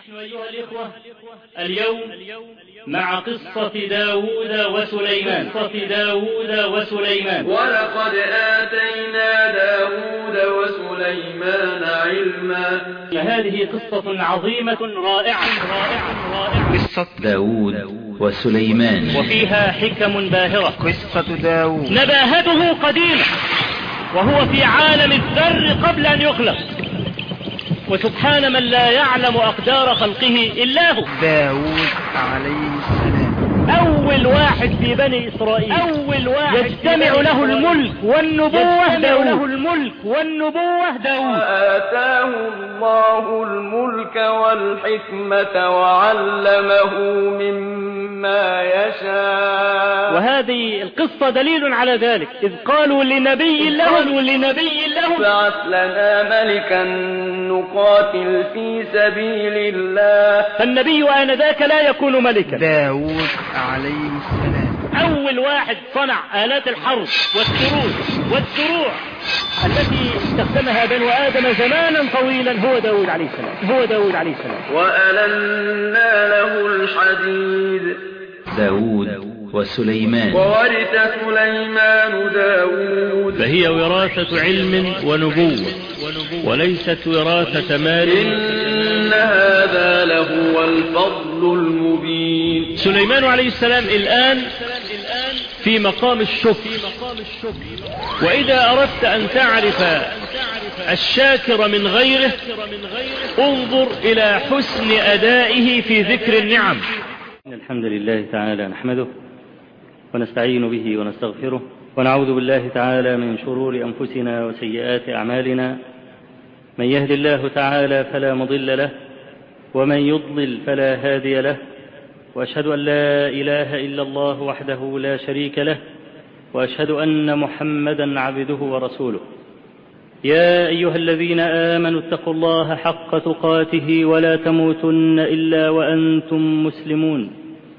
نحن أيها الإخوة اليوم مع قصة داود وسليمان. ولقد آتينا داود وسليمان علما. فهذه قصة عظيمة رائعة. قصة داود وسليمان وفيها حكم باهرة. قصة داود نباهته قديمة وهو في عالم الذر قبل أن يخلق، وسبحان من لا يعلم أقدار خلقه إلا هو. داود عليه السلام أول واحد في بني إسرائيل يجتمع له الملك والنبوة داود. وآتاه الله الملك والحكمة وعلمه مما يشاء. وهذه القصة دليل على ذلك، إذ قالوا لنبي له بعث لنا ملكا نقاتل في سبيل الله. فالنبي آنذاك لا يكون ملكا. داود عليه السلام أول واحد صنع آلات الحرب والدروع التي استخدمها بنو آدم زمانا طويلا هو داود عليه السلام. وألنا له الحديد. داود وسليمان. وورث سليمان داود. فهي وراثة علم ونبوة وليست وراثة مال. إن هذا لهو الفضل المبين. سليمان عليه السلام الآن في مقام الشكر. وإذا أردت أن تعرف الشاكر من غيره انظر إلى حسن أدائه في ذكر النعم. الحمد لله تعالى نحمده ونستعين به ونستغفره ونعوذ بالله تعالى من شرور أنفسنا وسيئات أعمالنا. من يهد الله تعالى فلا مضل له ومن يضلل فلا هادي له، وأشهد أن لا إله إلا الله وحده لا شريك له، وأشهد أن محمدا عبده ورسوله. يا أيها الذين آمنوا اتقوا الله حق تقاته ولا تموتن إلا وأنتم مسلمون.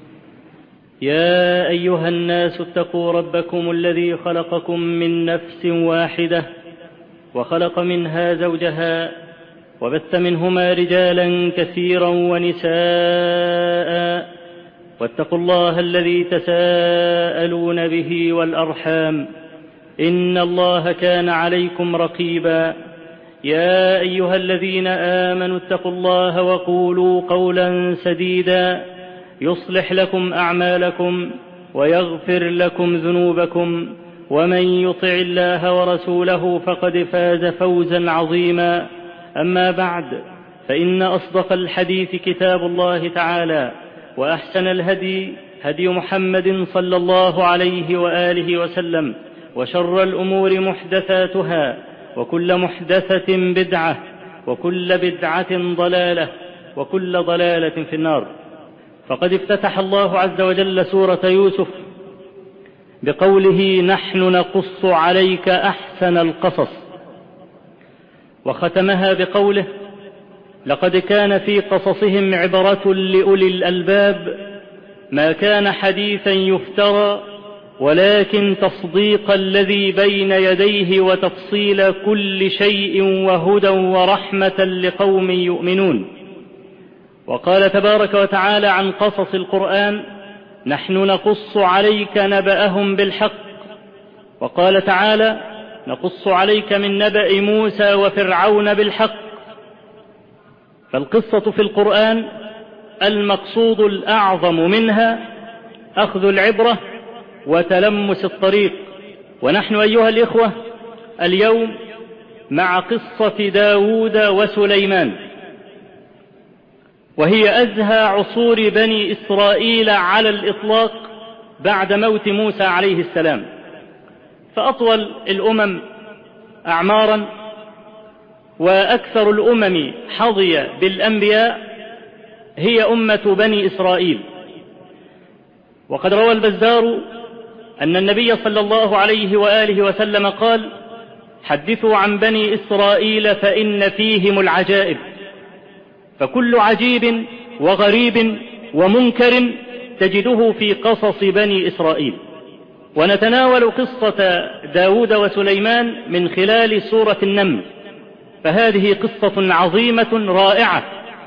يا أيها الناس اتقوا ربكم الذي خلقكم من نفس واحدة وخلق منها زوجها وبث منهما رجالا كثيرا ونساء، واتقوا الله الذي تساءلون به والأرحام إن الله كان عليكم رقيبا. يا أيها الذين آمنوا اتقوا الله وقولوا قولا سديدا يصلح لكم أعمالكم ويغفر لكم ذنوبكم، ومن يطع الله ورسوله فقد فاز فوزا عظيما. أما بعد، فإن أصدق الحديث كتاب الله تعالى، وأحسن الهدي هدي محمد صلى الله عليه وآله وسلم، وشر الأمور محدثاتها، وكل محدثة بدعة، وكل بدعة ضلالة، وكل ضلالة في النار. فقد افتتح الله عز وجل سورة يوسف بقوله نحن نقص عليك أحسن القصص، وختمها بقوله لقد كان في قصصهم عبرة لأولي الألباب ما كان حديثا يفترى ولكن تصديق الذي بين يديه وتفصيل كل شيء وهدى ورحمة لقوم يؤمنون. وقال تبارك وتعالى عن قصص القرآن نحن نقص عليك نبأهم بالحق. وقال تعالى نقص عليك من نبأ موسى وفرعون بالحق. فالقصة في القرآن المقصود الأعظم منها أخذ العبرة وتلمس الطريق. ونحن أيها الإخوة اليوم مع قصة داود وسليمان، وهي أزهى عصور بني إسرائيل على الإطلاق بعد موت موسى عليه السلام. فأطول الأمم أعمارا وأكثر الأمم حظي بالأنبياء هي أمة بني إسرائيل. وقد روى البزار أن النبي صلى الله عليه وآله وسلم قال حدثوا عن بني إسرائيل فإن فيهم العجائب، فكل عجيب وغريب ومنكر تجده في قصص بني إسرائيل. ونتناول قصة داود وسليمان من خلال سورة النمل، فهذه قصة عظيمة رائعة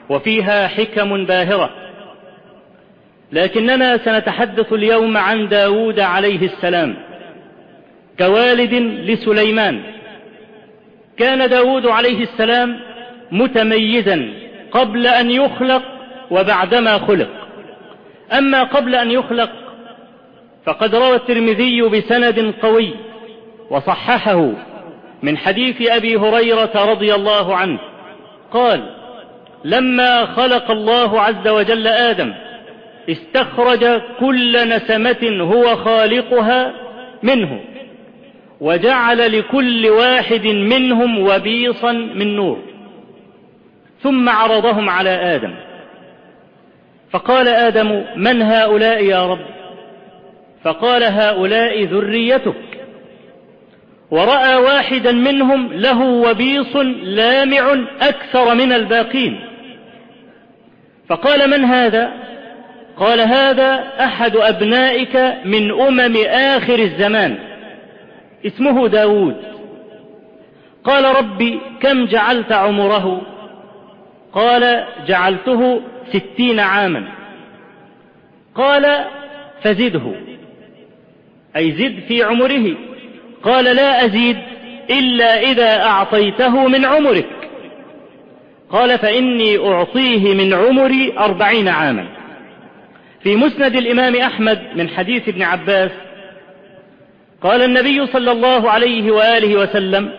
وفيها حكم باهرة، لكننا سنتحدث اليوم عن داود عليه السلام كوالد لسليمان. كان داود عليه السلام متميزا قبل أن يخلق وبعدما خلق. أما قبل أن يخلق فقد روى الترمذي بسند قوي وصححه من حديث أبي هريرة رضي الله عنه قال: لما خلق الله عز وجل آدم استخرج كل نسمة هو خالقها منه، وجعل لكل واحد منهم وبيصا من نور، ثم عرضهم على آدم فقال آدم: من هؤلاء يا رب؟ فقال: هؤلاء ذريتك. ورأى واحدا منهم له وبيص لامع أكثر من الباقين، فقال: من هذا؟ قال: هذا أحد أبنائك من أمم آخر الزمان، اسمه داود. قال: ربي كم جعلت عمره؟ قال: جعلته 60 عاما. قال: فزده، أي زد في عمره. قال: لا أزيد إلا إذا أعطيته من عمرك. قال: فإني أعطيه من عمري 40 عاما. في مسند الإمام أحمد من حديث ابن عباس قال النبي صلى الله عليه وآله وسلم: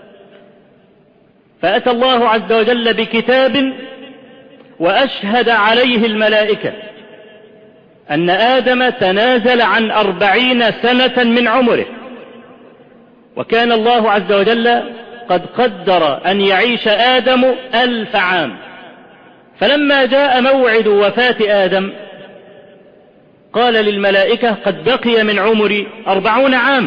فأتى الله عز وجل بكتاب وأشهد عليه الملائكة أن آدم تنازل عن 40 سنة من عمره، وكان الله عز وجل قد قدر أن يعيش آدم 1000 عام. فلما جاء موعد وفاة آدم قال للملائكة: قد بقي من عمري 40 عاما.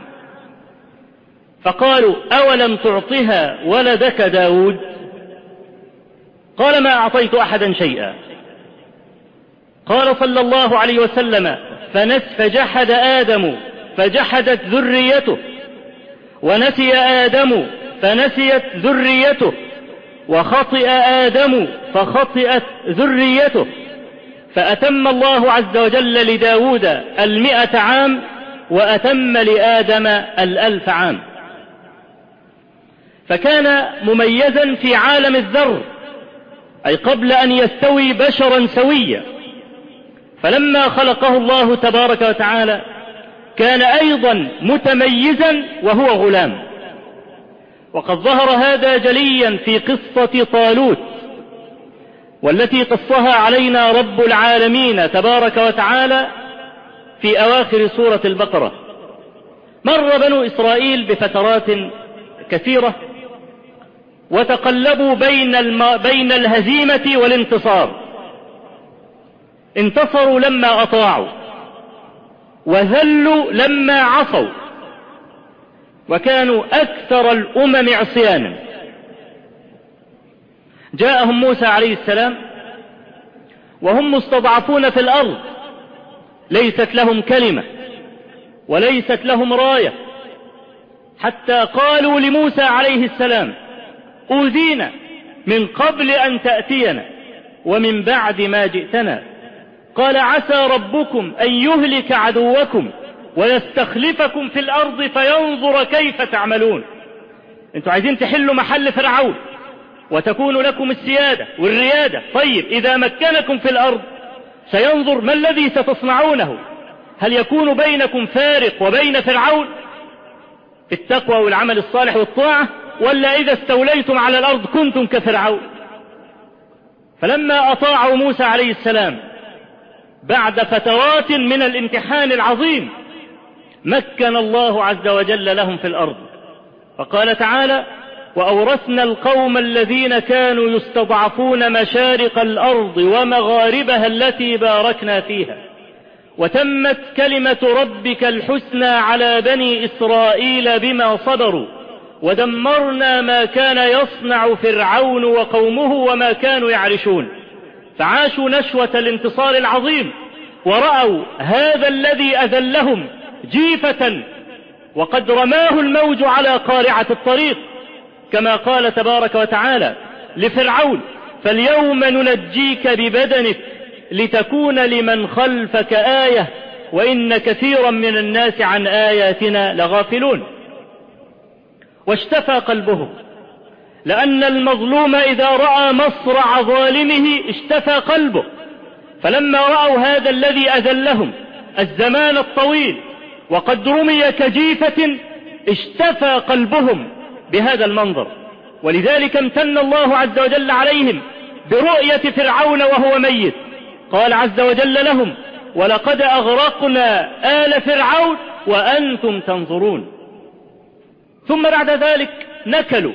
فقالوا: أولم تعطها ولدك داود؟ قال: ما أعطيت أحدا شيئا. قال صلى الله عليه وسلم: فجحد آدم فجحدت ذريته، ونسي آدم فنسيت ذريته، وخطئ آدم فخطئت ذريته، فأتم الله عز وجل لداود 100 عام، وأتم لآدم 1000 عام. فكان مميزا في عالم الذر، أي قبل أن يستوي بشرا سويا. فلما خلقه الله تبارك وتعالى كان أيضا متميزا وهو غلام. وقد ظهر هذا جليا في قصة طالوت، والتي قصها علينا رب العالمين تبارك وتعالى في أواخر سورة البقرة. مر بنو إسرائيل بفترات كثيرة وتقلبوا بين الهزيمة والانتصار. انتصروا لما أطاعوا، وذلوا لما عصوا، وكانوا أكثر الأمم عصيانا. جاءهم موسى عليه السلام وهم مستضعفون في الأرض، ليست لهم كلمة وليست لهم راية، حتى قالوا لموسى عليه السلام: أوذينا من قبل أن تأتينا ومن بعد ما جئتنا. قال: عسى ربكم أن يهلك عدوكم ويستخلفكم في الأرض فينظر كيف تعملون. انتوا عايزين تحلوا محل فرعون وتكون لكم السيادة والريادة. طيب، إذا مكنكم في الأرض سينظر ما الذي ستصنعونه، هل يكون بينكم فارق وبين فرعون في التقوى والعمل الصالح والطاعة، ولا إذا استوليتم على الأرض كنتم كفرعون؟ فلما أطاعوا موسى عليه السلام بعد فترات من الامتحان العظيم مكن الله عز وجل لهم في الأرض. فقال تعالى: وأورثنا القوم الذين كانوا يستضعفون مشارق الأرض ومغاربها التي باركنا فيها، وتمت كلمة ربك الحسنى على بني إسرائيل بما صبروا، ودمرنا ما كان يصنع فرعون وقومه وما كانوا يعرشون. فعاشوا نشوة الانتصار العظيم، ورأوا هذا الذي أذلهم جيفة وقد رماه الموج على قارعة الطريق، كما قال تبارك وتعالى لفرعون: فاليوم ننجيك ببدنك لتكون لمن خلفك آية وإن كثيرا من الناس عن آياتنا لغافلون. واشتفى قلبه، لأن المظلوم إذا رأى مصرع ظالمه اشتفى قلبه. فلما رأوا هذا الذي أذلهم الزمان الطويل وقد رمي كجيفة اشتفى قلبهم بهذا المنظر. ولذلك امتن الله عز وجل عليهم برؤية فرعون وهو ميت. قال عز وجل لهم: ولقد أغرقنا آل فرعون وأنتم تنظرون. ثم بعد ذلك نكلوا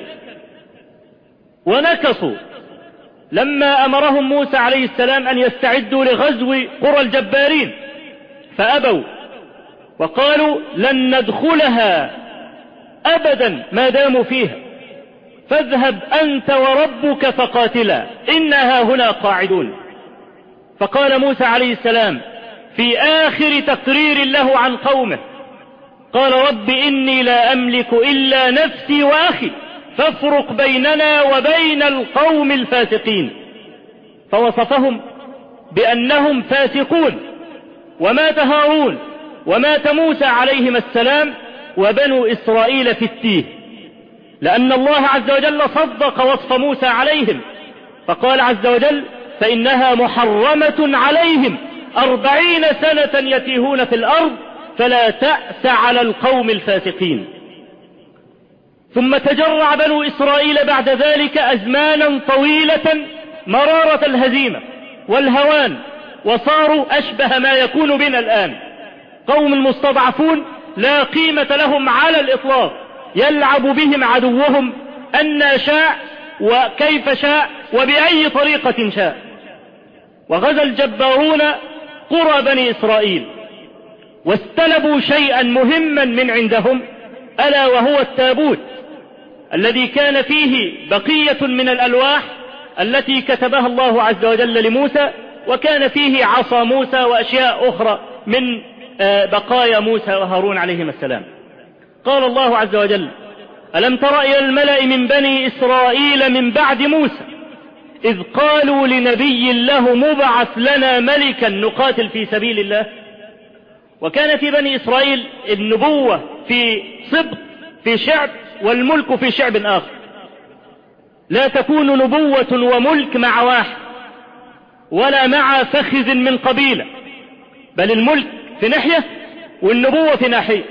ونكصوا لما أمرهم موسى عليه السلام أن يستعدوا لغزو قرى الجبارين، فأبوا وقالوا: لن ندخلها أبدا ما داموا فيها، فاذهب أنت وربك فقاتلا إنها هنا قاعدون. فقال موسى عليه السلام في آخر تقرير له عن قومه، قال: رب إني لا أملك إلا نفسي وأخي فافرق بيننا وبين القوم الفاسقين. فوصفهم بأنهم فاسقون. ومات هارون ومات موسى عليهما السلام وبنو إسرائيل في التيه، لأن الله عز وجل صدق وصف موسى عليهم، فقال عز وجل: فإنها محرمة عليهم 40 سنة يتيهون في الأرض فلا تأس على القوم الفاسقين. ثم تجرع بنو إسرائيل بعد ذلك أزمانا طويلة مرارة الهزيمة والهوان، وصاروا أشبه ما يكون بنا الآن، قوم المستضعفون لا قيمة لهم على الإطلاق، يلعب بهم عدوهم أن شاء وكيف شاء وبأي طريقة شاء. وغزا الجبارون قرى بني إسرائيل واستلبوا شيئا مهما من عندهم، ألا وهو التابوت الذي كان فيه بقية من الألواح التي كتبها الله عز وجل لموسى، وكان فيه عصا موسى وأشياء أخرى من بقايا موسى وهارون عليهما السلام. قال الله عز وجل: ألم تر إلى الملأ من بني إسرائيل من بعد موسى إذ قالوا لنبي له مبعث لنا ملكا نقاتل في سبيل الله. وكان في بني إسرائيل النبوة في سبط في شعب والملك في شعب آخر، لا تكون نبوة وملك مع واحد ولا مع فخذ من قبيلة، بل الملك في ناحية والنبوة في ناحية.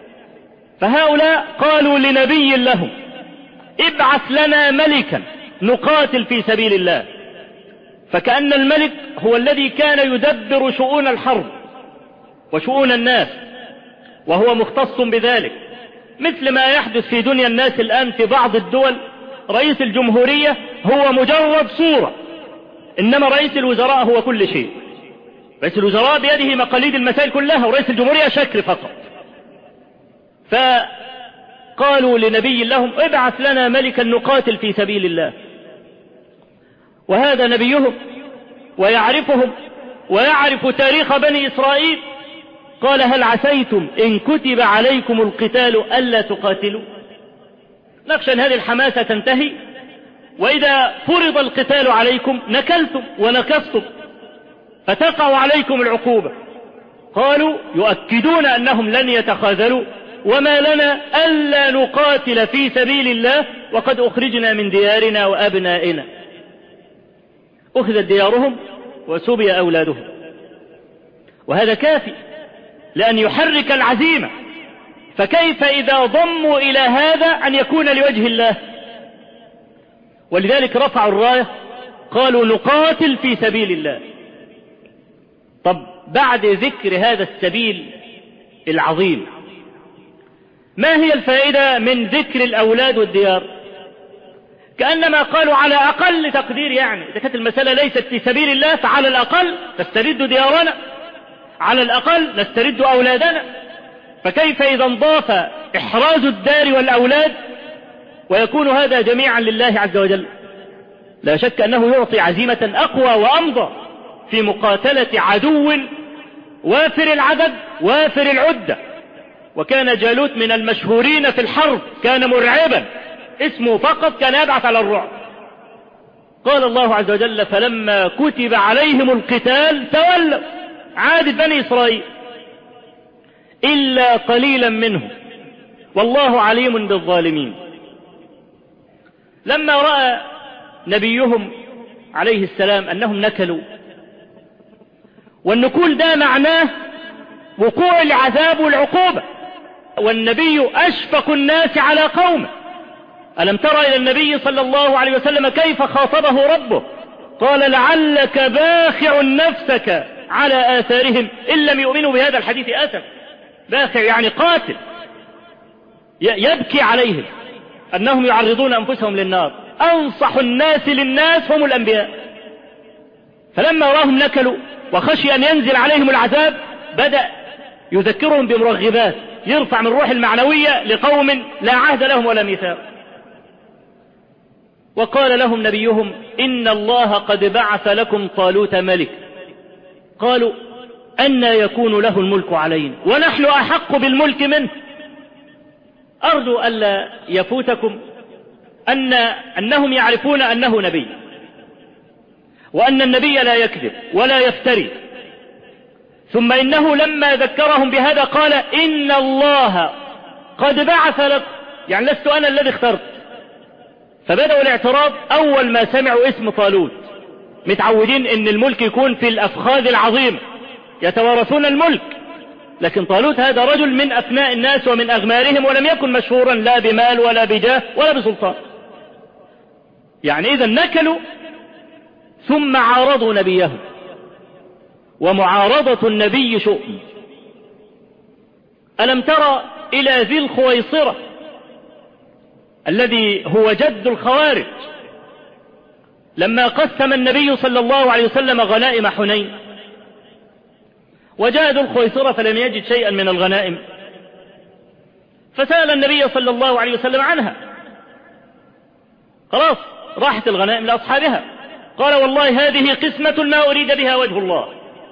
فهؤلاء قالوا لنبي لهم: ابعث لنا ملكا نقاتل في سبيل الله. فكأن الملك هو الذي كان يدبر شؤون الحرب وشؤون الناس، وهو مختص بذلك، مثل ما يحدث في دنيا الناس الآن في بعض الدول. رئيس الجمهورية هو مجرد صورة، إنما رئيس الوزراء هو كل شيء. رئيس الوزراء بيده مقاليد المسائل كلها، ورئيس الجمهورية شكل فقط. فقالوا لنبي لهم: ابعث لنا ملكا نقاتل في سبيل الله. وهذا نبيهم ويعرفهم ويعرف تاريخ بني إسرائيل. قال: هل عسيتم إن كتب عليكم القتال ألا تقاتلوا؟ نخشى أن هذه الحماسة تنتهي، وإذا فرض القتال عليكم نكلتم ونكصتم فتقع عليكم العقوبة. قالوا يؤكدون أنهم لن يتخاذلوا: وما لنا ألا نقاتل في سبيل الله وقد أخرجنا من ديارنا وأبنائنا. أخذت ديارهم وسبي أولادهم، وهذا كافي لأن يحرك العزيمة. فكيف إذا ضموا إلى هذا أن يكون لوجه الله؟ ولذلك رفعوا الراية، قالوا نقاتل في سبيل الله. طب بعد ذكر هذا السبيل العظيم، ما هي الفائدة من ذكر الأولاد والديار؟ كأنما قالوا على أقل تقدير، يعني إذا كانت المسألة ليست في سبيل الله فعلى الأقل نسترد ديارنا، على الأقل نسترد أولادنا. فكيف إذا انضاف إحراز الدار والأولاد ويكون هذا جميعا لله عز وجل؟ لا شك أنه يعطي عزيمة أقوى وأمضى في مقاتلة عدو وافر العدد وافر العدة. وكان جالوت من المشهورين في الحرب، كان مرعبا، اسمه فقط كان يبعث على الرعب. قال الله عز وجل: فلما كتب عليهم القتال تولوا، عادت بني إسرائيل إلا قليلا منهم والله عليم بالظالمين. لما رأى نبيهم عليه السلام أنهم نكلوا، والنكول ده معناه وقوع العذاب والعقوبة، والنبي أشفق الناس على قومه. ألم تر إلى النبي صلى الله عليه وسلم كيف خاطبه ربه؟ قال: لعلك باخع نفسك على آثارهم إن لم يؤمنوا بهذا الحديث أسف. باخع يعني قاتل، يبكي عليهم أنهم يعرضون أنفسهم للنار. أنصح الناس للناس هم الأنبياء. فلما راهم نكلوا وخشي أن ينزل عليهم العذاب بدأ يذكرهم بمرغبات، يرفع من روح المعنوية لقوم لا عهد لهم ولا ميثاق. وقال لهم نبيهم: إن الله قد بعث لكم طالوت ملك. قالوا: أن يكون له الملك علينا ونحن أحق بالملك منه. أرجو ألا يفوتكم أنهم يعرفون أنه نبي، وأن النبي لا يكذب ولا يفتري. ثم إنه لما ذكرهم بهذا قال: إن الله قد بعث لكم، يعني لست أنا الذي اخترت. فبدأوا الاعتراض أول ما سمعوا اسم طالوت. متعودين أن الملك يكون في الأفخاذ العظيمة، يتوارثون الملك، لكن طالوت هذا رجل من أفناء الناس ومن أغمارهم، ولم يكن مشهورا لا بمال ولا بجاه ولا بسلطان. يعني إذا نكلوا ثم عارضوا نبيهم، ومعارضة النبي شؤم. ألم ترى إلى ذي الخويصرة الذي هو جد الخوارج لما قسم النبي صلى الله عليه وسلم غنائم حنين، وجاء ذو الخويصرة فلم يجد شيئا من الغنائم، فسأل النبي صلى الله عليه وسلم عنها. خلاص راحت الغنائم لأصحابها. قال: والله هذه قسمة ما أريد بها وجه الله.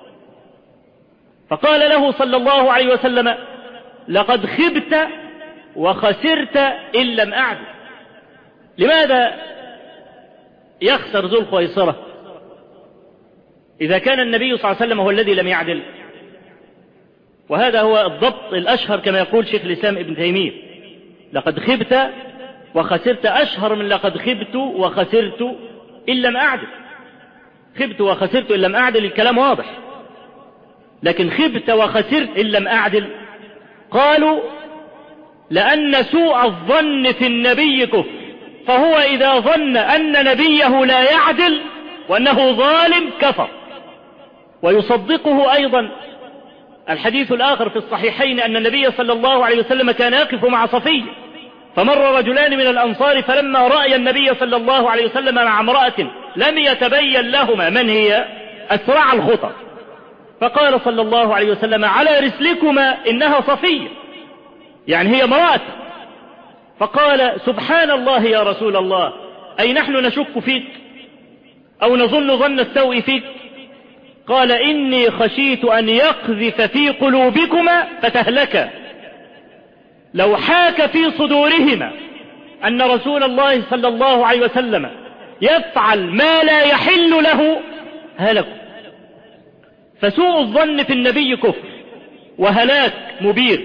فقال له صلى الله عليه وسلم: لقد خبت وخسرت إن لم أعدل. لماذا يخسر ذو الخويصرة إذا كان النبي صلى الله عليه وسلم هو الذي لم يعدل؟ وهذا هو الضبط الأشهر كما يقول شيخ الإسلام ابن تيمية: لقد خبت وخسرت أشهر من لقد خبت وخسرت إن لم أعدل. خبت وخسرت إن لم أعدل الكلام واضح، لكن خبت وخسرت إن لم أعدل. قالوا: لأن سوء الظن في النبي كفر، فهو إذا ظن أن نبيه لا يعدل وأنه ظالم كفر. ويصدقه أيضا الحديث الآخر في الصحيحين أن النبي صلى الله عليه وسلم كان يقف مع صفية، فمر رجلان من الأنصار، فلما رأي النبي صلى الله عليه وسلم مع امرأة لم يتبين لهما من هي أسرع الخطى، فقال صلى الله عليه وسلم: على رسلكما إنها صفية، يعني هي امرأة. فقال: سبحان الله يا رسول الله، أي نحن نشك فيك أو نظن ظن السوء فيك؟ قال: إني خشيت أن يقذف في قلوبكما فتهلكا. لو حاك في صدورهما أن رسول الله صلى الله عليه وسلم يفعل ما لا يحل له هلكوا. فسوء الظن في النبي كفر وهلاك مبير.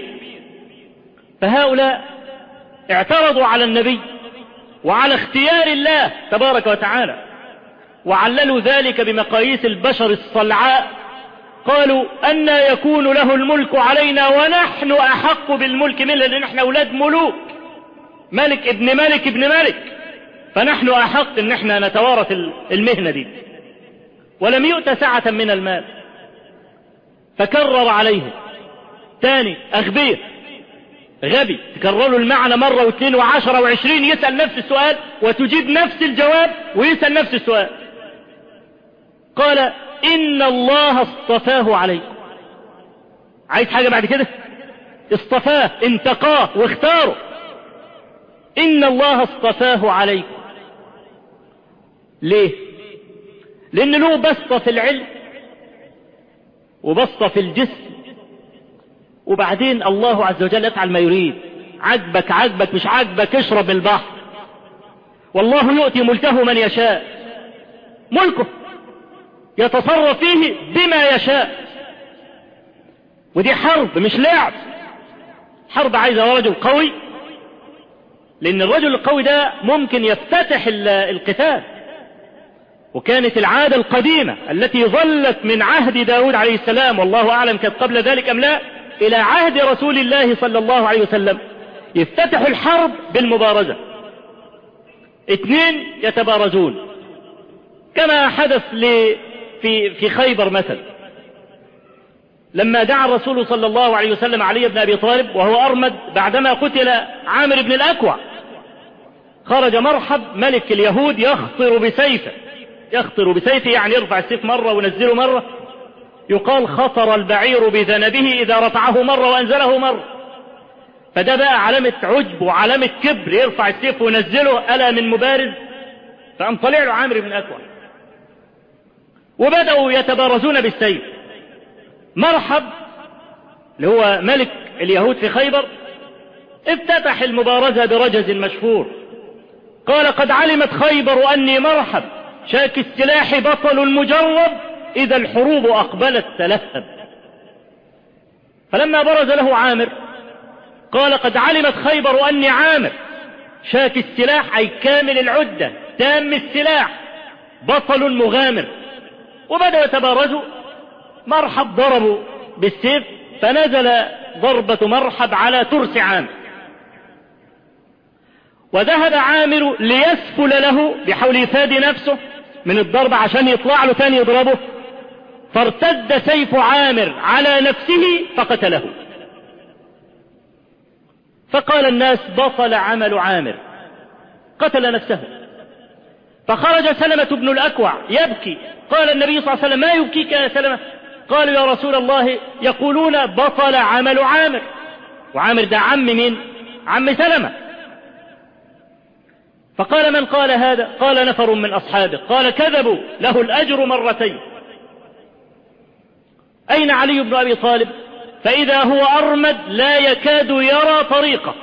فهؤلاء اعترضوا على النبي وعلى اختيار الله تبارك وتعالى، وعللوا ذلك بمقاييس البشر الصلعاء. قالوا: أن يكون له الملك علينا ونحن أحق بالملك منه، لأن نحن أولاد ملوك، ملك ابن ملك ابن ملك، فنحن أحق أن نحن نتوارث المهنة دي. ولم يؤت سعة من المال. فكرر عليهم تاني. أغبية غبي، تكرروا المعنى مرة واثنين وعشرة وعشرين، يسأل نفس السؤال وتجيب نفس الجواب ويسأل نفس السؤال. قال: إن الله اصطفاه عليكم. عايز حاجة بعد كده؟ اصطفاه، انتقاه واختاره. إن الله اصطفاه عليكم. ليه؟ لأن له بسطة في العلم وبسطة في الجسم، وبعدين الله عز وجل يفعل ما يريد. عجبك عجبك، مش عجبك اشرب البحر. والله يؤتي ملكه من يشاء. ملكه يتصرف فيه بما يشاء. ودي حرب مش لعب، حرب عايزة رجل قوي، لأن الرجل القوي ده ممكن يفتتح القتال. وكانت العادة القديمة التي ظلت من عهد داود عليه السلام، والله أعلم كانت قبل ذلك أم لا، إلى عهد رسول الله صلى الله عليه وسلم، يفتتح الحرب بالمبارزة. 2 يتبارزون كما حدث في خيبر مثلا، لما دعا الرسول صلى الله عليه وسلم علي بن أبي طالب وهو أرمد بعدما قتل عامر بن الأكوع، خرج مرحب ملك اليهود يخطر بسيفه، يعني يرفع السيف مرة ونزله مرة، يقال خطر البعير بذنبه إذا رفعه مرة وأنزله مرة. فده بقى علامة عجب وعلامة كبر، يرفع السيف ونزله ألا من مبارز. فقام طلع له عامر بن الأكوع وبدأوا يتبارزون بالسيف. مرحب اللي هو ملك اليهود في خيبر افتتح المبارزة برجز مشهور، قال: قد علمت خيبر أني مرحب شاك السلاح بطل مجرب إذا الحروب أقبلت تلهب. فلما برز له عامر قال: قد علمت خيبر أني عامر شاك السلاح، أي كامل العدة تام السلاح بطل مغامر. وبدأوا يتبارزوا. مرحب ضربوا بالسيف فنزل ضربة مرحب على ترس عامر، وذهب عامر ليسفل له بحول يفادي نفسه من الضرب عشان يطلع له تاني يضربه، فارتد سيف عامر على نفسه فقتله. فقال الناس: بطل عمل عامر، قتل نفسه. فخرج سلمة بن الأكوع يبكي، قال النبي صلى الله عليه وسلم: ما يبكيك يا سلمة؟ قالوا: يا رسول الله يقولون بطل عمل عامر. وعامر ده عم مين؟ عم سلمة. فقال: من قال هذا؟ قال: نفر من أصحابه. قال: كذبوا، له الأجر مرتين. أين علي بن أبي طالب؟ فإذا هو أرمد لا يكاد يرى طريقه.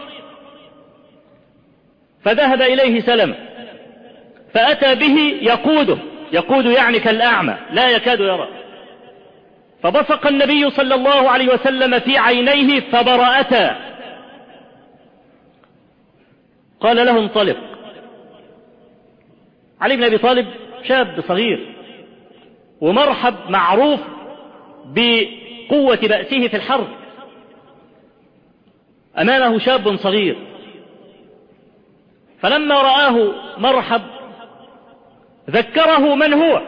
فذهب إليه سلمة فأتى به يقود يعني كالأعمى لا يكاد يرى. فبصق النبي صلى الله عليه وسلم في عينيه فبرأتا. قال له: انطلق. علي بن أبي طالب شاب صغير، ومرحب معروف بقوة بأسه في الحرب، أمامه شاب صغير. فلما رآه مرحب ذكره من هو،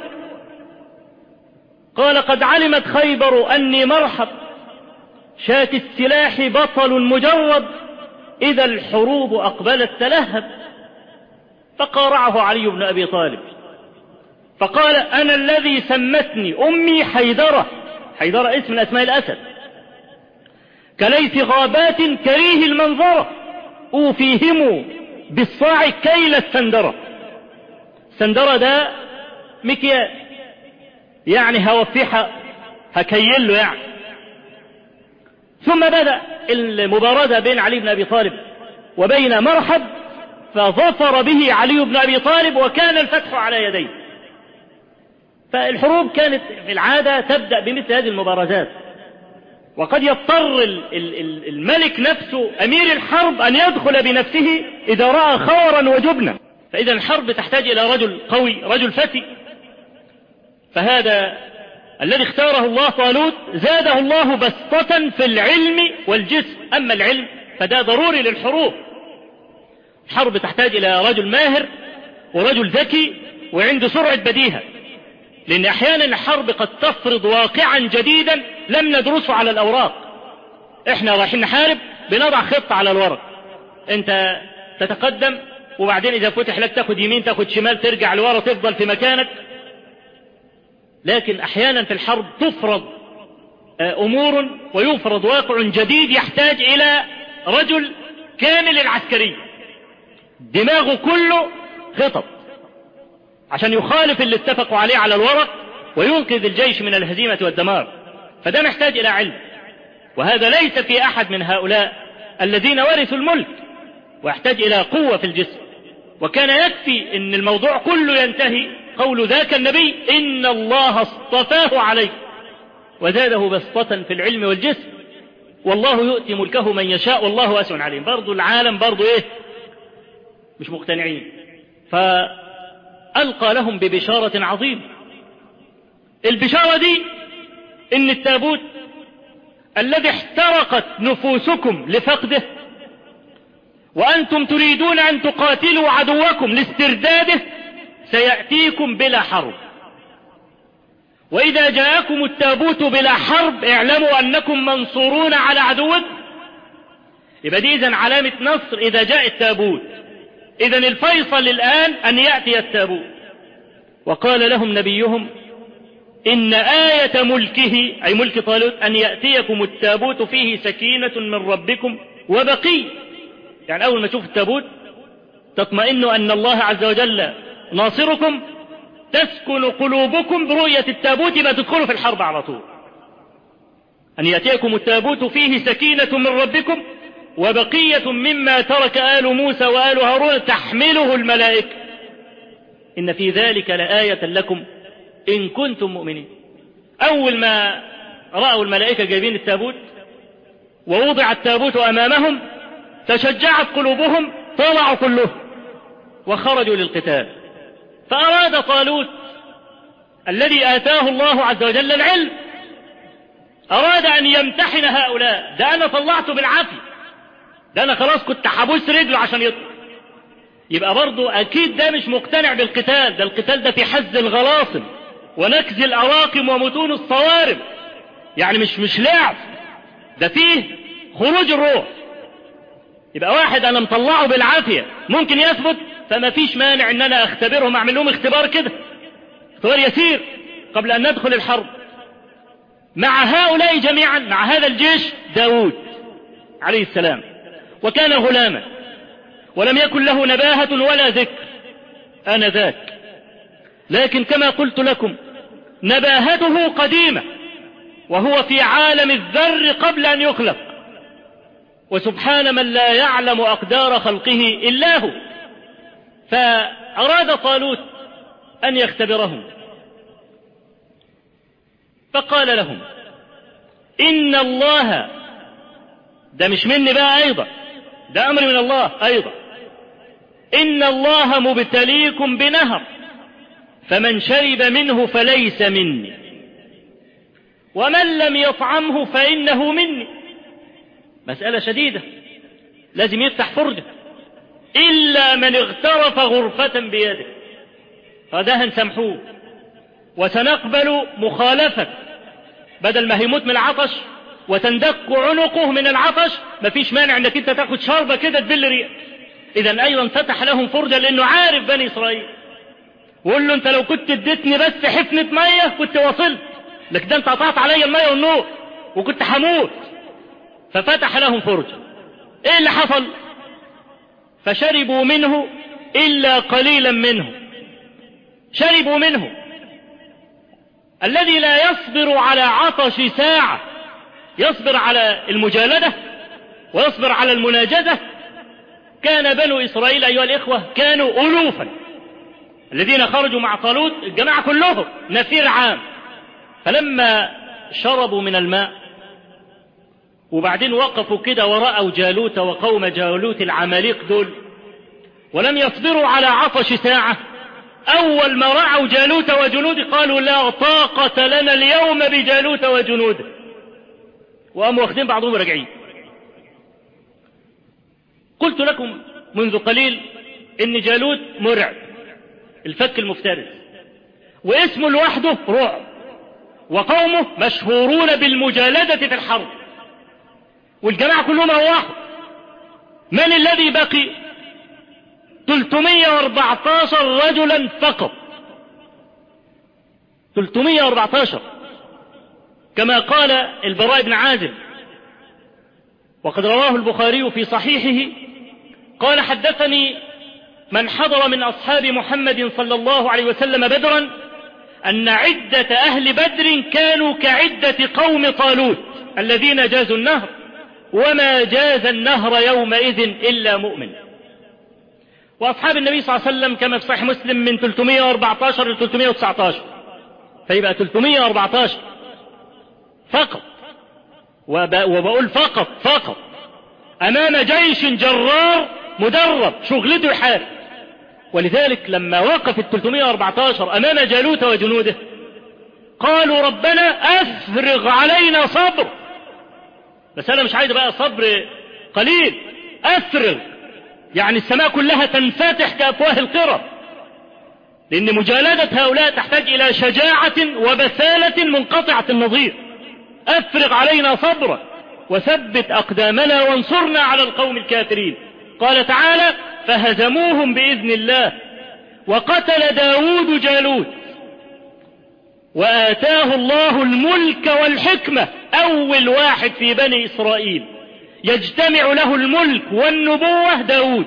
قال: قد علمت خيبر أني مرحب شاك السلاح بطل مجرد إذا الحروب أقبلت تلهب. فقارعه علي بن أبي طالب فقال: أنا الذي سمتني أمي حيدرة اسم من أسماء الأسد، كليث غابات كريه المنظرة، أوفيهم بالصاع كيل السندرة. السندرة ده مكيال، يعني هوفيها هكيل له يعني. ثم بدأ المبارزة بين علي بن أبي طالب وبين مرحب، فظفر به علي بن أبي طالب وكان الفتح على يديه. فالحروب كانت في العادة تبدأ بمثل هذه المبارزات، وقد يضطر الملك نفسه أمير الحرب أن يدخل بنفسه إذا رأى خورا وجبنا. فإذا الحرب تحتاج إلى رجل قوي، رجل فتي. فهذا الذي اختاره الله طالوت زاده الله بسطة في العلم والجسم. أما العلم فده ضروري للحروب. الحرب تحتاج إلى رجل ماهر ورجل ذكي وعنده سرعة بديهة، لأن أحيانا الحرب قد تفرض واقعا جديدا لم ندرسه على الأوراق. احنا رايحين نحارب بنضع خطة على الورق، انت تتقدم وبعدين إذا فتح لك تاخد يمين تاخد شمال ترجع لورا تفضل في مكانك. لكن أحيانا في الحرب تفرض أمور ويفرض واقع جديد يحتاج إلى رجل كامل العسكري دماغه كله خطط عشان يخالف اللي اتفقوا عليه على الورق وينقذ الجيش من الهزيمة والدمار. فده محتاج إلى علم، وهذا ليس في أحد من هؤلاء الذين ورثوا الملك، ويحتاج إلى قوة في الجسم. وكان يكفي أن الموضوع كله ينتهي قول ذاك النبي إن الله اصطفاه عليه وزاده بسطة في العلم والجسم والله يؤتي ملكه من يشاء والله واسع عليم. برضو العالم برضو إيه مش مقتنعين، فألقى لهم ببشارة عظيمة. البشارة دي إن التابوت الذي احترقت نفوسكم لفقده وأنتم تريدون أن تقاتلوا عدوكم لاسترداده سيأتيكم بلا حرب، وإذا جاءكم التابوت بلا حرب اعلموا أنكم منصورون على عدوكم. يبقى دي إذن علامة نصر إذا جاء التابوت. إذن الفيصل الآن أن يأتي التابوت. وقال لهم نبيهم إن آية ملكه أي ملك طالوت أن يأتيكم التابوت فيه سكينة من ربكم وبقية. يعني أول ما تشوف التابوت تطمئنوا أن الله عز وجل ناصركم، تسكن قلوبكم برؤية التابوت ما تدخلوا في الحرب على طول. أن يأتيكم التابوت فيه سكينة من ربكم وبقية مما ترك آل موسى وآل هارون تحمله الملائكة إن في ذلك لآية لكم إن كنتم مؤمنين. أول ما رأوا الملائكة جايبين التابوت ووضع التابوت أمامهم تشجعت قلوبهم، طلعوا كلهم وخرجوا للقتال. فأراد طالوت الذي آتاه الله عز وجل العلم أراد أن يمتحن هؤلاء. ده أنا طلعته بالعافية، ده أنا خلاص كنت حبوس رجله عشان يطلع. يبقى برضو أكيد ده مش مقتنع بالقتال، ده القتال ده في حز الغلاصم ونكز الأراقم ومتون الصوارم، يعني مش لعب، ده فيه خروج الروح. يبقى واحد أنا مطلعه بالعافية ممكن يثبت، فما فيش مانع أن أنا أختبرهم، أعمل لهم اختبار كده، اختبار يسير قبل أن ندخل الحرب. مع هؤلاء جميعا مع هذا الجيش داود عليه السلام، وكان غلاما ولم يكن له نباهة ولا ذكر آنذاك، لكن كما قلت لكم نباهته قديمة وهو في عالم الذر قبل أن يخلق، وسبحان من لا يعلم أقدار خلقه إلا هو. فأراد طالوت أن يختبرهم فقال لهم إن الله، ده مش مني بقى أيضا، ده أمر من الله أيضا، إن الله مبتليكم بنهر فمن شرب منه فليس مني ومن لم يطعمه فإنه مني. مسألة شديدة لازم يفتح فرجة، إلا من اغترف غرفة بيده فده هنسامحوه وسنقبل مخالفة، بدل ما هيموت من العطش وتندق عنقه من العطش مفيش مانع انك انت تاخد شربة كده تبل ريقك. اذا ايضا فتح لهم فرجة لانه عارف بني اسرائيل، وقول له انت لو كنت اديتني بس حفنة مية كنت وصلت، لكن ده انت قطعت عليا المية والنور وكنت هموت. ففتح لهم فرجة. ايه اللي حصل؟ فشربوا منه الا قليلا منه، شربوا منه. الذي لا يصبر على عطش ساعة يصبر على المجالدة ويصبر على المناجدة. كان بنو إسرائيل أيها الإخوة كانوا ألوفا الذين خرجوا مع طالوت، الجماعة كلهم نفير عام. فلما شربوا من الماء وبعدين وقفوا كده ورأوا جالوت وقوم جالوت العماليق دول ولم يصبروا على عطش ساعة، أول ما رأوا جالوت وجنوده قالوا لا طاقة لنا اليوم بجالوت وجنوده، وقاموا واخدين بعضهم راجعين. قلت لكم منذ قليل إن جالوت مرعب، الفك المفترس، واسمه لوحده رعب، وقومه مشهورون بالمجالدة في الحرب، والجماعة كلهم روحوا. من الذي بقي؟ 314 رجلا فقط، 314 كما قال البراء بن عازب، وقد رواه البخاري في صحيحه قال حدثني من حضر من أصحاب محمد صلى الله عليه وسلم بدرا أن عدة أهل بدر كانوا كعدة قوم طالوت الذين جازوا النهر، وما جاز النهر يومئذ إلا مؤمن. وأصحاب النبي صلى الله عليه وسلم كما في صحيح مسلم من 314 ل 319، فيبقى 314 فقط، وبقول فقط أمام جيش جرار مدرب شغلته يحارب. ولذلك لما وقف 314 أمام جالوت وجنوده قالوا ربنا أفرغ علينا صبر. بس أنا مش عايز بقى صبر قليل، أفرغ يعني السماء كلها تنفتح كأفواه القرب، لأن مجالدة هؤلاء تحتاج إلى شجاعة وبسالة منقطعة النظير. أفرغ علينا صبرا وثبت أقدامنا وانصرنا على القوم الكافرين. قال تعالى فهزموهم بإذن الله وقتل داود جالوت وآتاه الله الملك والحكمة، أول واحد في بني إسرائيل يجتمع له الملك والنبوة داود.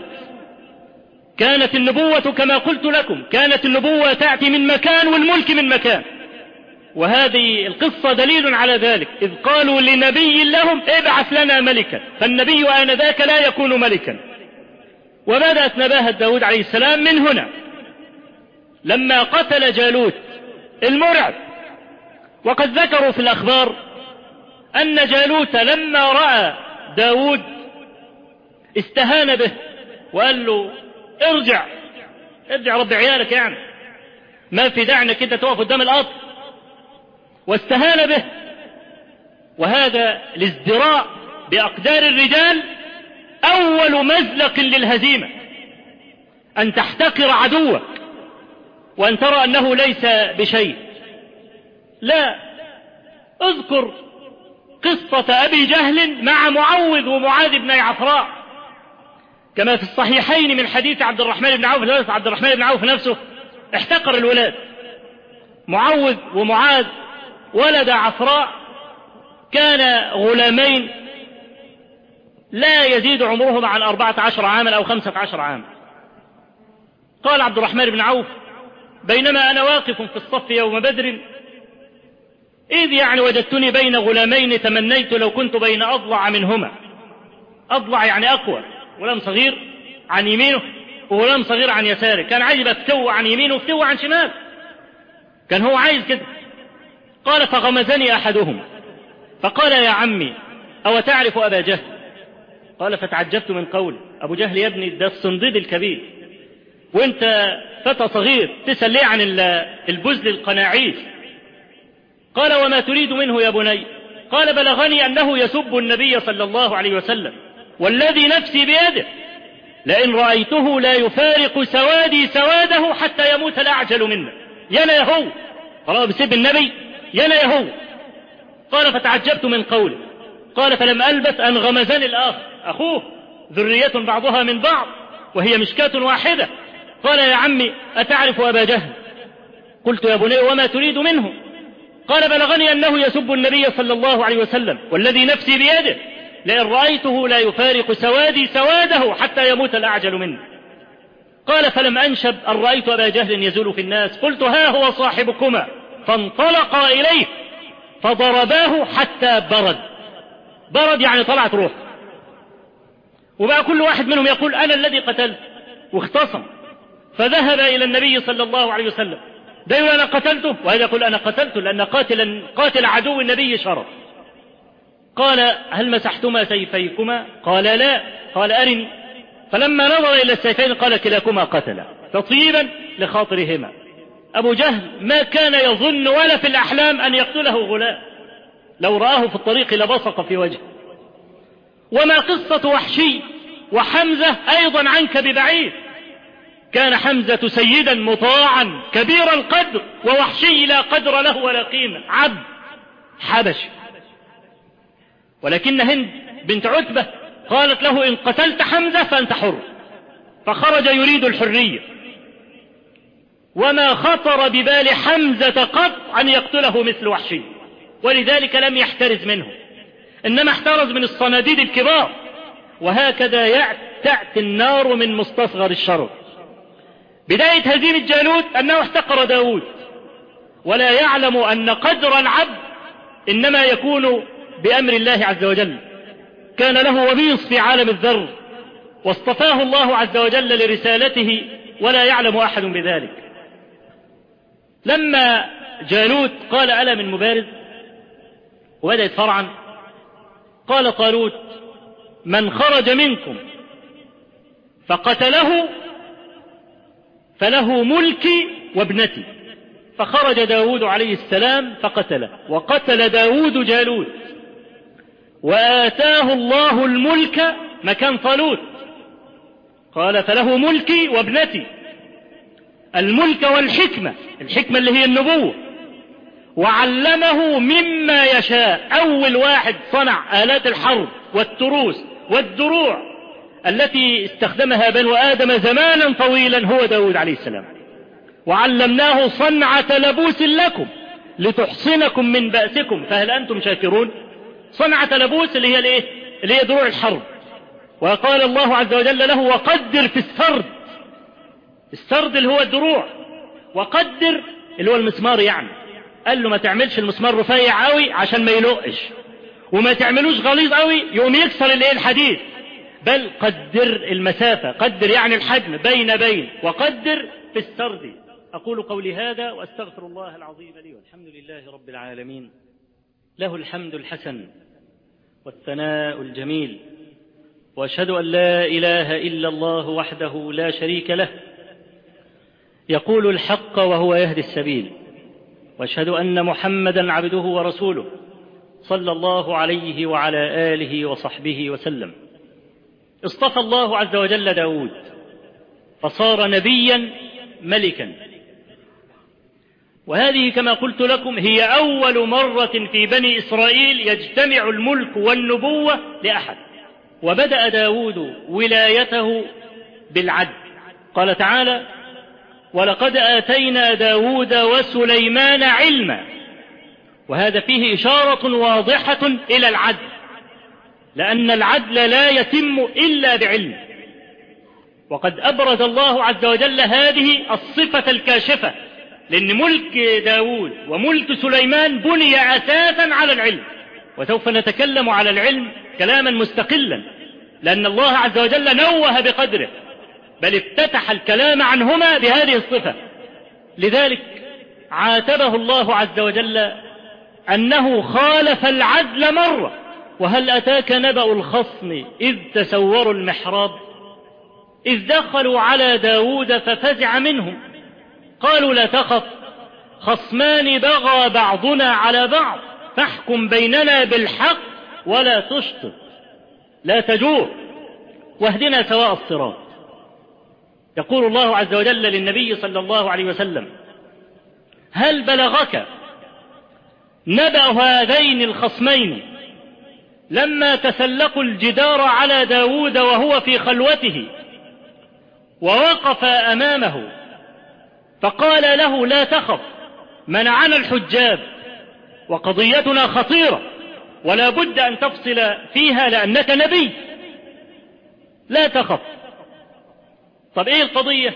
كانت النبوة كما قلت لكم، كانت النبوة تأتي من مكان والملك من مكان، وهذه القصة دليل على ذلك. إذ قالوا لنبي لهم ابعث لنا ملكا، فالنبي آنذاك لا يكون ملكا. وبدأت نباهة داود عليه السلام من هنا لما قتل جالوت المرعب. وقد ذكروا في الأخبار أن جالوت لما رأى داود استهان به وقال له ارجع رب عيالك، يعني ما في داعي انك انت تقف قدام القطر، واستهان به. وهذا الازدراء بأقدار الرجال أول مزلق للهزيمة، أن تحتقر عدوك وأن ترى أنه ليس بشيء. لا، اذكر قصة أبي جهل مع معوذ ومعاذ بن عفراء كما في الصحيحين من حديث عبد الرحمن بن عوف نفسه احتقر الولاد. معوذ ومعاذ ولد عفراء، كان غلامين لا يزيد عمرهما عن 14 عاما أو 15 عاما. قال عبد الرحمن بن عوف بينما أنا واقف في الصف يوم بدر إذ يعني وجدتني بين غلامين تمنيت لو كنت بين أضلع منهما. أضلع يعني أقوى، غلام صغير عن يمينه وغلام صغير عن يساره، كان عايز يبقى فتوة عن يمينه وفتوة عن شمال، كان هو عايز كده. قال فغمزني أحدهم فقال يا عمي أو تعرف أبا جهل؟ قال فتعجبت من قوله. أبو جهل يا ابني ده الصنديد الكبير، وانت فتى صغير تسأل ليه عن البزل القناعيس؟ قال وما تريد منه يا بني؟ قال بلغني أنه يسب النبي صلى الله عليه وسلم والذي نفسي بيده لئن رأيته لا يفارق سوادي سواده حتى يموت الأعجل منه. ينا يهو، خلاص بسب النبي، ينا يهو. قال فتعجبت من قوله. قال فلم ألبث أن غمزني الآخر أخوه، ذرية بعضها من بعض وهي مشكاة واحدة. قال يا عمي أتعرف أبا جهل؟ قلت يا بني وما تريد منه؟ قال بلغني أنه يسب النبي صلى الله عليه وسلم والذي نفسي بيده لئن رأيته لا يفارق سوادي سواده حتى يموت الأعجل منه. قال فلم أنشب أن رأيت أبا جهل يزول في الناس، قلت ها هو صاحبكما، فانطلقا إليه فضرباه حتى برد يعني طلعت روح. وبقى كل واحد منهم يقول أنا الذي قتلت، واختصم. فذهب إلى النبي صلى الله عليه وسلم، ده يقول أنا قتلته وهذا يقول أنا قتلته، لأن قاتل عدو النبي شرف. قال هل مسحتما سيفيكما؟ قال لا. قال أرني. فلما نظر إلى السيفين قال كلاكما قتلا تطيبا لخاطرهما. أبو جهل ما كان يظن ولا في الأحلام أن يقتله غلام، لو رآه في الطريق لبصق في وجهه. وما قصة وحشي وحمزة أيضا عنك ببعيد. كان حمزة سيدا مطاعا كبير القدر، ووحشي لا قدر له ولا قيمة، عبد حبشي. ولكن هند بنت عتبة قالت له إن قتلت حمزة فأنت حر، فخرج يريد الحرية، وما خطر ببال حمزة قط أن يقتله مثل وحشي، ولذلك لم يحترز منه، إنما احترز من الصناديد الكبار. وهكذا تأتي النار من مستصغر الشر. بداية هزيمة جالوت أنه احتقر داود، ولا يعلم أن قدر العبد إنما يكون بأمر الله عز وجل. كان له وبيص في عالم الذر، واصطفاه الله عز وجل لرسالته ولا يعلم أحد بذلك. لما جالوت قال ألا من مبارز وبدأت فرعا، قال طالوت من خرج منكم فقتله فله ملكي وابنتي. فخرج داود عليه السلام فقتله، وقتل داود جالوت، وآتاه الله الملك مكان طالوت. قال فله ملكي وابنتي، الملك والحكمة، الحكمة اللي هي النبوة، وعلمه مما يشاء. أول واحد صنع آلات الحرب والتروس والدروع التي استخدمها بنو آدم زمانا طويلا هو داود عليه السلام. وعلمناه صنعة لبوس لكم لتحصنكم من بأسكم فهل أنتم شاكرون. صنعة لبوس اللي هي الايه؟ اللي هي دروع الحرب. وقال الله عز وجل له وقدر في السرد، السرد اللي هو الدروع، وقدر اللي هو المسمار. يعني قال له ما تعملش المسمار رفيع قوي عشان ما يلقش، وما تعملوش غليظ قوي يقوم يكسر الايه الحديد، بل قدر المسافة، قدر يعني الحجم بين وقدر في السرد. أقول قولي هذا وأستغفر الله العظيم لي، والحمد لله رب العالمين، له الحمد الحسن والثناء الجميل، وأشهد أن لا إله إلا الله وحده لا شريك له يقول الحق وهو يهدي السبيل، وأشهد أن محمدا عبده ورسوله صلى الله عليه وعلى آله وصحبه وسلم. اصطفى الله عز وجل داود فصار نبيا ملكا، وهذه كما قلت لكم هي أول مرة في بني إسرائيل يجتمع الملك والنبوة لأحد. وبدأ داود ولايته بالعدل. قال تعالى ولقد آتينا داود وسليمان علما، وهذا فيه إشارة واضحة إلى العدل، لأن العدل لا يتم إلا بعلم. وقد أبرز الله عز وجل هذه الصفة الكاشفة، لأن ملك داود وملك سليمان بني أساسا على العلم، وسوف نتكلم على العلم كلاما مستقلا، لأن الله عز وجل نوه بقدره، بل افتتح الكلام عنهما بهذه الصفة. لذلك عاتبه الله عز وجل أنه خالف العدل مرة. وهل أتاك نبأ الخصم إذ تسوروا المحراب إذ دخلوا على داود ففزع منهم قالوا لا تخف خصمان بغى بعضنا على بعض فاحكم بيننا بالحق ولا تشطط لا تجور واهدنا سواء الصراط. يقول الله عز وجل للنبي صلى الله عليه وسلم هل بلغك نبأ هذين الخصمين لما تسلقوا الجدار على داود وهو في خلوته ووقف أمامه فقال له لا تخف منعنا الحجاب وقضيتنا خطيرة ولا بد أن تفصل فيها لأنك نبي لا تخف. طب ايه القضية؟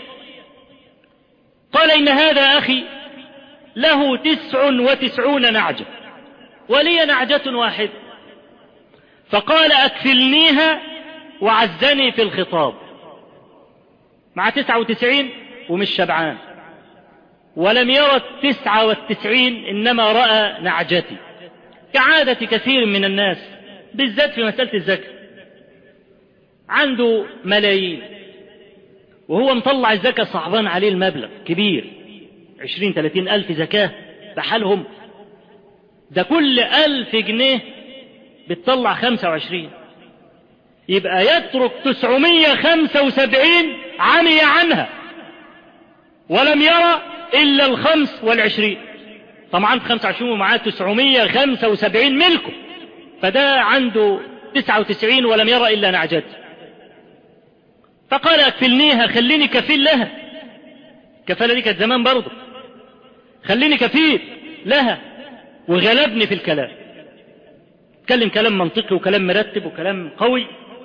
قال إن هذا أخي له 99 نعجة ولي نعجة واحدة. فقال أكفلنيها وعزني في الخطاب، مع 99 ومش شبعان، ولم يرى 99 إنما رأى نعجتي، كعادة كثير من الناس بالذات في مسألة الزكاة. عنده ملايين وهو مطلع الزكاة صعبان عليه المبلغ كبير 20-30 ألف زكاة بحالهم، ده كل 1000 جنيه بتطلع 25، يبقى يترك 975 عمي عنها ولم يرى إلا 25. طبعا 25 ومعاه 975 ملكه، فده عنده 99 ولم يرى إلا نعجته. فقال أكفلنيها خليني كفيل لها، كفالة دي كانت زمان برضه، خليني كفيل لها. وغلبني في الكلام، تكلم كلام منطقي وكلام مرتب وكلام قوي،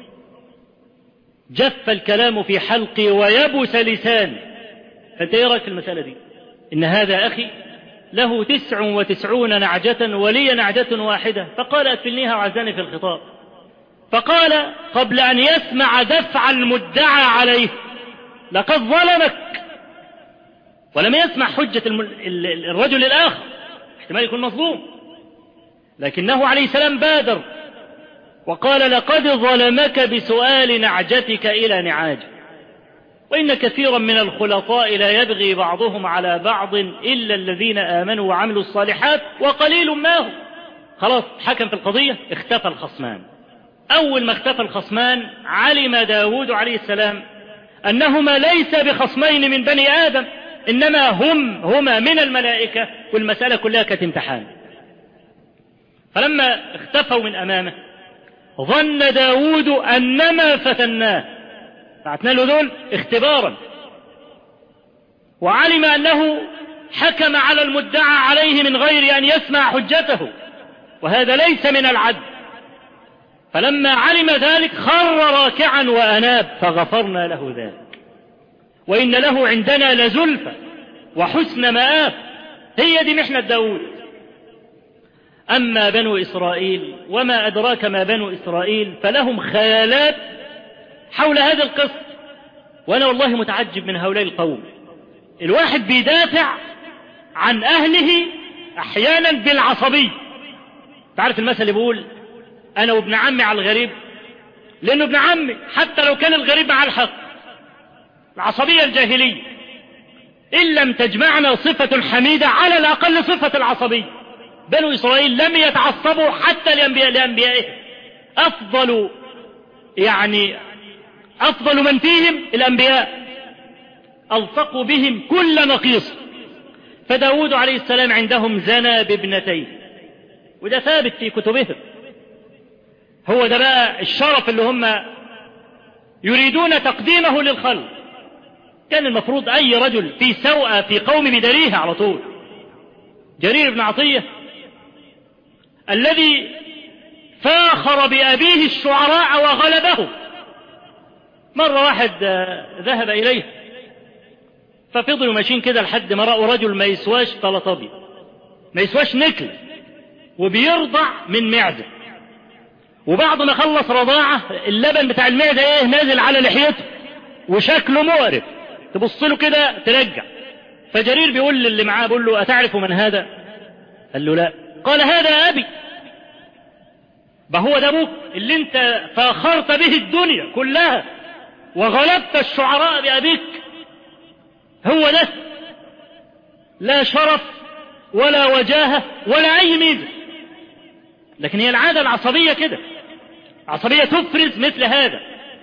جف الكلام في حلقي ويبس لساني. فأنت ايه رأيك في المسألة دي؟ إن هذا أخي له 99 نعجة ولي نعجة واحدة، فقال أكفلنيها وعزاني في الخطاب. فقال قبل أن يسمع دفع المدعى عليه: لقد ظلمك. ولم يسمع حجة الرجل الآخر، احتمال يكون مظلوم، لكنه عليه السلام بادر وقال: لقد ظلمك بسؤال نعجتك إلى نعاجه. وإن كثيرا من الخلطاء لا يبغي بعضهم على بعض إلا الذين آمنوا وعملوا الصالحات وقليل ما هم. خلاص حكم في القضية، اختفى الخصمان. أول ما اختفى الخصمان علم داود عليه السلام أنهما ليس بخصمين من بني آدم، إنما هما من الملائكة، والمسألة كلها كانت امتحان. فلما اختفوا من أمامه ظن داود أنما فتناه، بعتنا له دول اختبارا، وعلم أنه حكم على المدعى عليه من غير أن يسمع حجته، وهذا ليس من العدل. فلما علم ذلك خر راكعا وأناب، فغفرنا له ذلك، وإن له عندنا لزلفى وحسن مآب. هي دي محنة داود. أما بنو إسرائيل وما أدراك ما بنو إسرائيل، فلهم خيالات حول هذا القصة. وأنا والله متعجب من هؤلاء القوم. الواحد بيدافع عن أهله أحيانا بالعصبية. تعرف المثل اللي بيقول: أنا وابن عمي على الغريب، لأنه ابن عمي حتى لو كان الغريب مع الحق. العصبية الجاهلية إن لم تجمعنا صفة حميدة على الأقل صفة العصبية. بنو إسرائيل لم يتعصبوا حتى لأنبيائهم. أفضل من فيهم الأنبياء، ألصقوا بهم كل نقيص. فداود عليه السلام عندهم زنى بابنتين، وده ثابت في كتبهم. هو ده بقى الشرف اللي هم يريدون تقديمه للخلق. كان المفروض أي رجل في سوءة في قوم بدريها على طول. جرير بن عطية الذي فاخر بأبيه الشعراء وغلبه، مرة واحد ذهب إليه، ففضلوا ماشيين كده لحد ما رأوا رجل ما يسواش طلطبي، ما يسواش نكل، وبيرضع من معدة، وبعد ما خلص رضاعة اللبن بتاع المعدة نازل على لحيته وشكله مقرف، تبص له كده ترجع. فجرير بيقول للي معاه، بيقول له: أتعرف من هذا؟ قال له: لا. قال: هذا أبي. هو ده أبوك اللي انت فاخرت به الدنيا كلها وغلبت الشعراء بأبيك. هو ده، لا شرف ولا وجاهة ولا أي ميزة. لكن هي العادة العصبية كده، عصبية تفرز مثل هذا.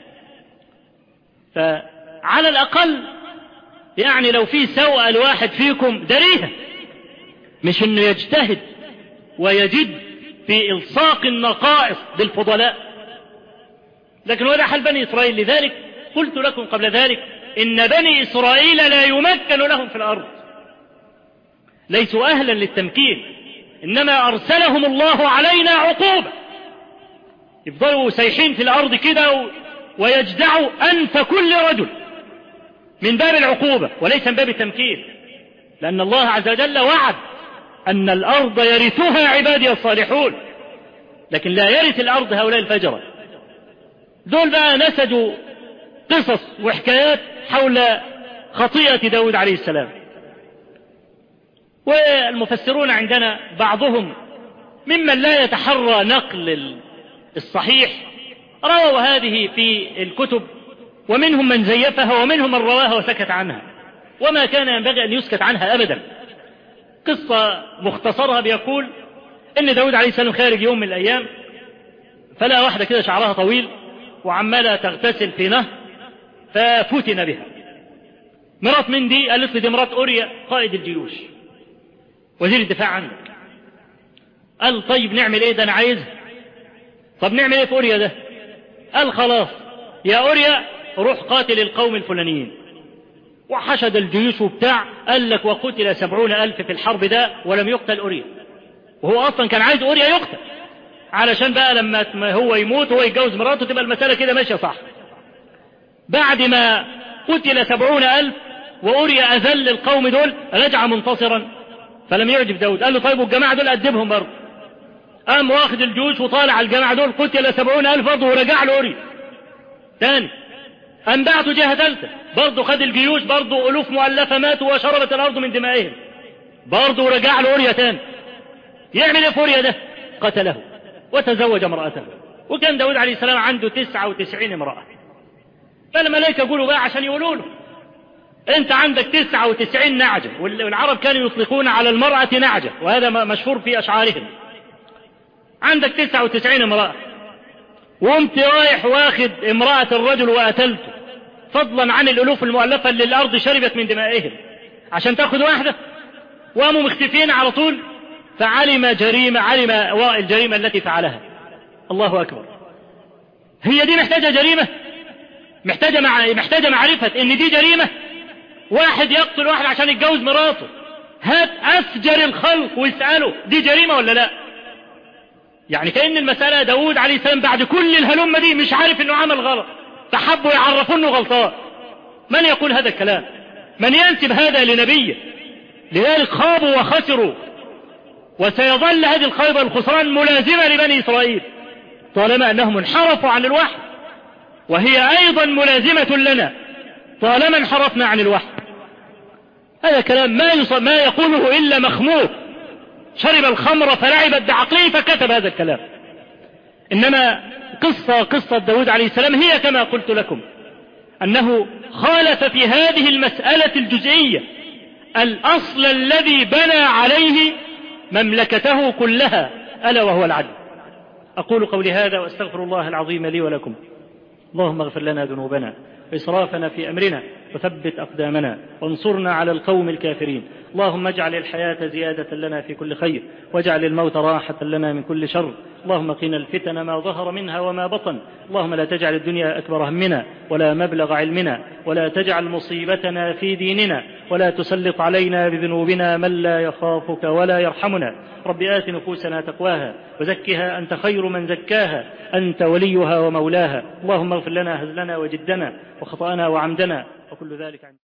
فعلى الأقل لو في سوء الواحد فيكم دريها، مش انه يجتهد ويجد في إلصاق النقائص بالفضلاء. لكن ولا حال بني إسرائيل. لذلك قلت لكم قبل ذلك إن بني إسرائيل لا يمكن لهم في الأرض، ليسوا أهلا للتمكين، إنما أرسلهم الله علينا عقوبة. يفضلوا سيحين في الأرض كده ويجدعوا أنف كل رجل من باب العقوبة وليس من باب التمكين، لأن الله عز وجل وعد أن الأرض يرثها عبادي الصالحون، لكن لا يرث الأرض هؤلاء الفجرة. دول بقى نسجوا قصص وحكايات حول خطيئة داود عليه السلام. والمفسرون عندنا بعضهم ممن لا يتحرى نقل الصحيح رووا هذه في الكتب، ومنهم من زيفها ومنهم من رواها وسكت عنها، وما كان ينبغي أن يسكت عنها أبدا. قصة مختصرها بيقول إن داود عليه السلام خارج يوم من الأيام، فلا واحدة كده شعرها طويل وعمالة تغتسل في نهر، ففتن بها. مرات من دي قالت لي: دي مرات أوريا قائد الجيوش وزير الدفاع عندك. قال: طيب نعمل ايه؟ ده انا عايزها. طب نعمل ايه في أوريا ده؟ قال: خلاص يا أوريا روح قاتل القوم الفلانيين. وحشد الجيوش وبتاع، قال لك: وقتل 70,000 في الحرب ده ولم يقتل أوريا. وهو أصلا كان عايز أوريا يقتل علشان بقى لما هو يموت وهو يتجوز مراته تبقى المسألة كده ماشية صح. بعد ما قتل 70,000 وأوريا أذل القوم دول، رجع منتصرا، فلم يعجب داود. قال له: طيب والجماعة دول أدبهم برضه. قام واخد الجيوش وطالع على الجماعة دول، قتل 70,000 برضه ورجع له أوريا تاني. قام بعته جهة ثالثة برضه خد الجيوش، برضه ألوف مؤلفة ماتوا وشربت الأرض من دمائهم، برضه ورجع له أوريا تاني. يعمل ايه في أوريا ده؟ قتله وتزوج امرأته. وكان داود عليه السلام عنده 99 امرأة. فالملائكة يقولوا بقى عشان يقولوا له انت عندك 99 نعجة، والعرب كانوا يطلقون على المرأة نعجة، وهذا مشهور في أشعارهم. عندك 99 امرأة وقمت رايح واخد امرأة الرجل وقتلته، فضلا عن الألوف المؤلفة اللي الأرض شربت من دمائهم، عشان تاخد واحدة. وقاموا مختفين على طول، فعلم الجريمة التي فعلها. الله أكبر. هي دي محتاجة جريمة، محتاجة معرفة ان دي جريمة. واحد يقتل واحد عشان يتجوز مراته، هات أفجر الخلق واسأله دي جريمة ولا لا؟ يعني كأن المسألة داود عليه السلام بعد كل الهلمة دي مش عارف انه عمل غلط، فحبوا يعرفوا انه غلطان. من يقول هذا الكلام؟ من ينسب هذا لنبيه؟ لذلك خابوا وخسروا، وسيظل هذه الخيبة الخسران ملازمة لبني إسرائيل طالما أنهم انحرفوا عن الوحي، وهي أيضا ملازمة لنا طالما انحرفنا عن الوحي. هذا كلام ما يقوله إلا مخمور شرب الخمر فلعبت بعقله فكتب هذا الكلام. إنما قصة داود عليه السلام هي كما قلت لكم، أنه خالف في هذه المسألة الجزئية الأصل الذي بنى عليه مملكته كلها، ألا وهو العدل. أقول قولي هذا وأستغفر الله العظيم لي ولكم. اللهم اغفر لنا ذنوبنا وإسرافنا في أمرنا وثبت أقدامنا وانصرنا على القوم الكافرين. اللهم اجعل الحياة زيادة لنا في كل خير، واجعل الموت راحة لنا من كل شر. اللهم قنا الفتن ما ظهر منها وما بطن. اللهم لا تجعل الدنيا أكبر همنا ولا مبلغ علمنا، ولا تجعل مصيبتنا في ديننا، ولا تسلط علينا بذنوبنا من لا يخافك ولا يرحمنا. رب آت نفوسنا تقواها وزكها أنت خير من زكاها، أنت وليها ومولاها. اللهم اغفر لنا هزلنا وجدنا وخطأنا وعمدنا وكل ذلك عندنا.